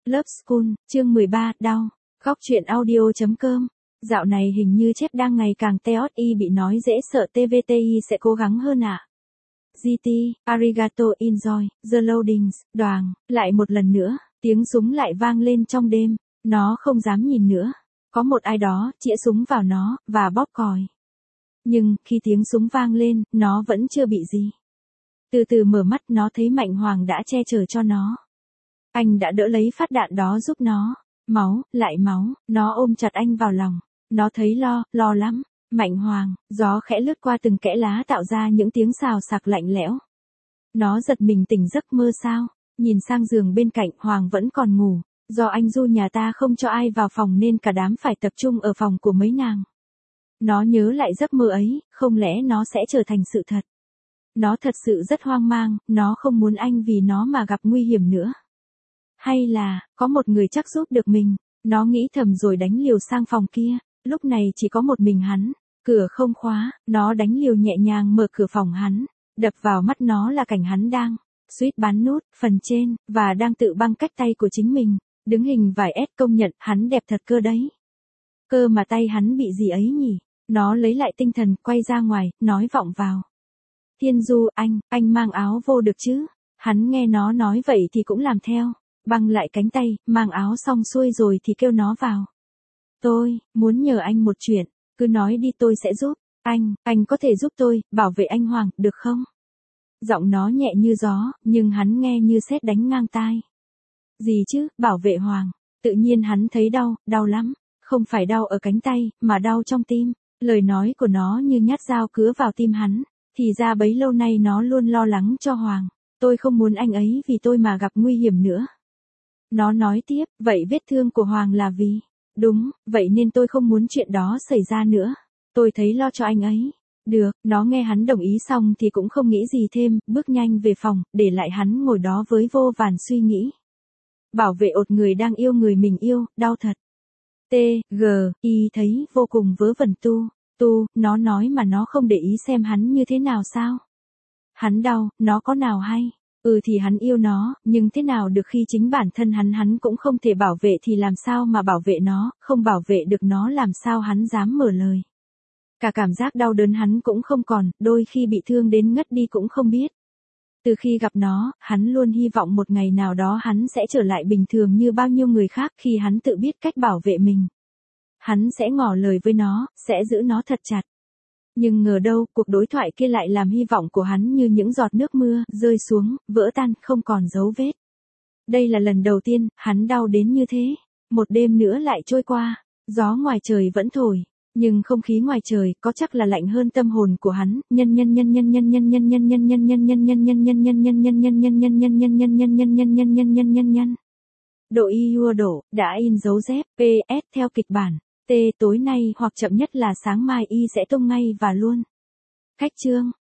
Love School, chương 13, đau. Góc truyện audio.com. Dạo này hình như chép đang ngày càng teot y bị nói dễ sợ TVTI sẽ cố gắng hơn ạ. GT, Arigato enjoy, the loadings, đoàng, lại một lần nữa, tiếng súng lại vang lên trong đêm, nó không dám nhìn nữa. Có một ai đó chĩa súng vào nó, và bóp còi. Nhưng, khi tiếng súng vang lên, nó vẫn chưa bị gì. Từ từ mở mắt nó thấy Mạnh Hoàng đã che chở cho nó. Anh đã đỡ lấy phát đạn đó giúp nó. Máu, lại máu, nó ôm chặt anh vào lòng. Nó thấy lo lắm. Mạnh Hoàng, gió khẽ lướt qua từng kẽ lá tạo ra những tiếng xào xạc lạnh lẽo. Nó giật mình tỉnh giấc mơ sao. Nhìn sang giường bên cạnh, Hoàng vẫn còn ngủ. Do anh Du nhà ta không cho ai vào phòng nên cả đám phải tập trung ở phòng của mấy nàng. Nó nhớ lại giấc mơ ấy, không lẽ nó sẽ trở thành sự thật. Nó thật sự rất hoang mang, nó không muốn anh vì nó mà gặp nguy hiểm nữa. Hay là, có một người chắc giúp được mình, nó nghĩ thầm rồi đánh liều sang phòng kia, lúc này chỉ có một mình hắn, cửa không khóa, nó đánh liều nhẹ nhàng mở cửa phòng hắn, đập vào mắt nó là cảnh hắn đang, suýt bắn nút, phần trên, và đang tự băng cách tay của chính mình, đứng hình vài S công nhận, hắn đẹp thật cơ đấy. Cơ mà tay hắn bị gì ấy nhỉ, nó lấy lại tinh thần, quay ra ngoài, nói vọng vào. Thiên Du, anh mang áo vô được chứ, hắn nghe nó nói vậy thì cũng làm theo. Băng lại cánh tay, mang áo xong xuôi rồi thì kêu nó vào. Tôi, muốn nhờ anh một chuyện, cứ nói đi tôi sẽ giúp. Anh có thể giúp tôi, bảo vệ anh Hoàng, được không? Giọng nó nhẹ như gió, nhưng hắn nghe như sét đánh ngang tai. Gì chứ, bảo vệ Hoàng. Tự nhiên hắn thấy đau lắm. Không phải đau ở cánh tay, mà đau trong tim. Lời nói của nó như nhát dao cứa vào tim hắn. Thì ra bấy lâu nay nó luôn lo lắng cho Hoàng. Tôi không muốn anh ấy vì tôi mà gặp nguy hiểm nữa. Nó nói tiếp, vậy vết thương của Hoàng là vì? Đúng, vậy nên tôi không muốn chuyện đó xảy ra nữa. Tôi thấy lo cho anh ấy. Được, nó nghe hắn đồng ý xong thì cũng không nghĩ gì thêm, bước nhanh về phòng, để lại hắn ngồi đó với vô vàn suy nghĩ. Bảo vệ ột người đang yêu người mình yêu, đau thật. Y thấy vô cùng vớ vẩn nó nói mà nó không để ý xem hắn như thế nào sao? Hắn đau, nó có nào hay? Thì hắn yêu nó, nhưng thế nào được khi chính bản thân hắn cũng không thể bảo vệ thì làm sao mà bảo vệ nó, không bảo vệ được nó làm sao hắn dám mở lời. Cả cảm giác đau đớn hắn cũng không còn, đôi khi bị thương đến ngất đi cũng không biết. Từ khi gặp nó, hắn luôn hy vọng một ngày nào đó hắn sẽ trở lại bình thường như bao nhiêu người khác khi hắn tự biết cách bảo vệ mình. Hắn sẽ ngỏ lời với nó, sẽ giữ nó thật chặt. Nhưng ngờ đâu, cuộc đối thoại kia lại làm hy vọng của hắn như những giọt nước mưa, rơi xuống, vỡ tan, không còn dấu vết. Đây là lần đầu tiên, hắn đau đến như thế. Một đêm nữa lại trôi qua, gió ngoài trời vẫn thổi, nhưng không khí ngoài trời có chắc là lạnh hơn tâm hồn của hắn. Độ y đổ, đã in dấu dép, PS theo kịch bản. Tối nay hoặc chậm nhất là sáng mai y sẽ tung ngay và luôn. Khách chương.